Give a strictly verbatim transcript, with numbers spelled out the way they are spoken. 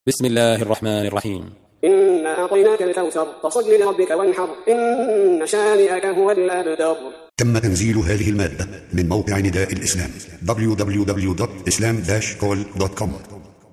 بسم الله الرحمن الرحيم. إنا أعطيناك الكوثر فصل لربك وانحر إن شانئك هو الأبتر. تم تنزيل هذه المادة من موقع نداء الإسلام دبليو دبليو دبليو دوت إسلام داش كول دوت كوم.